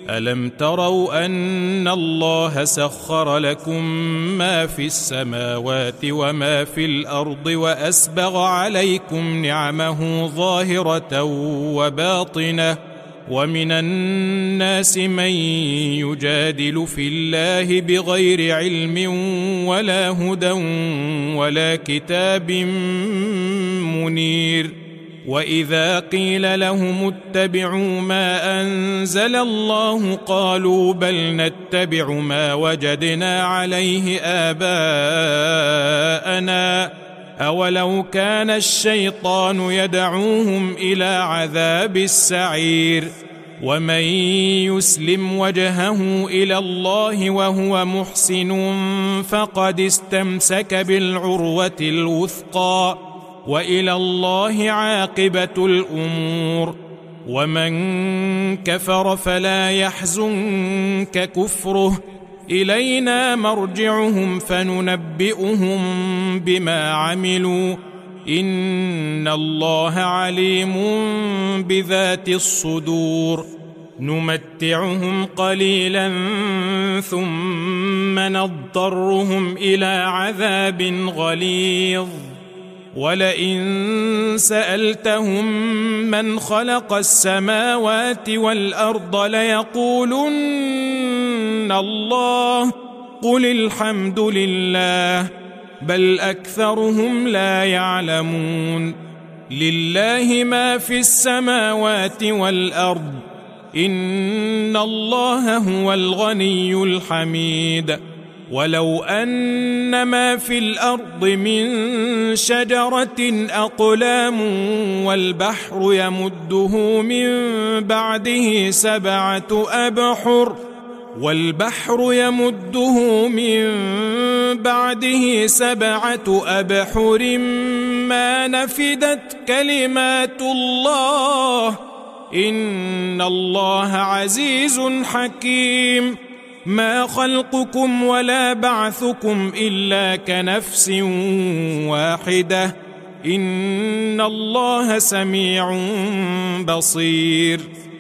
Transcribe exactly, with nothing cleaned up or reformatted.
ألم تروا أن الله سخر لكم ما في السماوات وما في الأرض وأسبغ عليكم نعمه ظاهرة وباطنة ومن الناس من يجادل في الله بغير علم ولا هدى ولا كتاب منير وإذا قيل لهم اتبعوا ما أنزل الله قالوا بل نتبع ما وجدنا عليه آباءنا أولو كان الشيطان يدعوهم إلى عذاب السعير ومن يسلم وجهه إلى الله وهو محسن فقد استمسك بالعروة الوثقى وإلى الله عاقبة الأمور ومن كفر فلا يحزنك كفره إلينا مرجعهم فننبئهم بما عملوا إن الله عليم بذات الصدور نمتعهم قليلا ثم نضطرهم إلى عذاب غليظ ولئن سألتهم من خلق السماوات والأرض ليقولن الله قل الحمد لله بل أكثرهم لا يعلمون لله ما في السماوات والأرض إن الله هو الغني الحميد ولو أن ما في الأرض من شجرة أقلام والبحر يمده من بعده سبعة أبحر والبحر يمده من بعده سبعة أبحر ما نفدت كلمات الله إن الله عزيز حكيم ما خلقكم ولا بعثكم إلا كنفس واحدة إن الله سميع بصير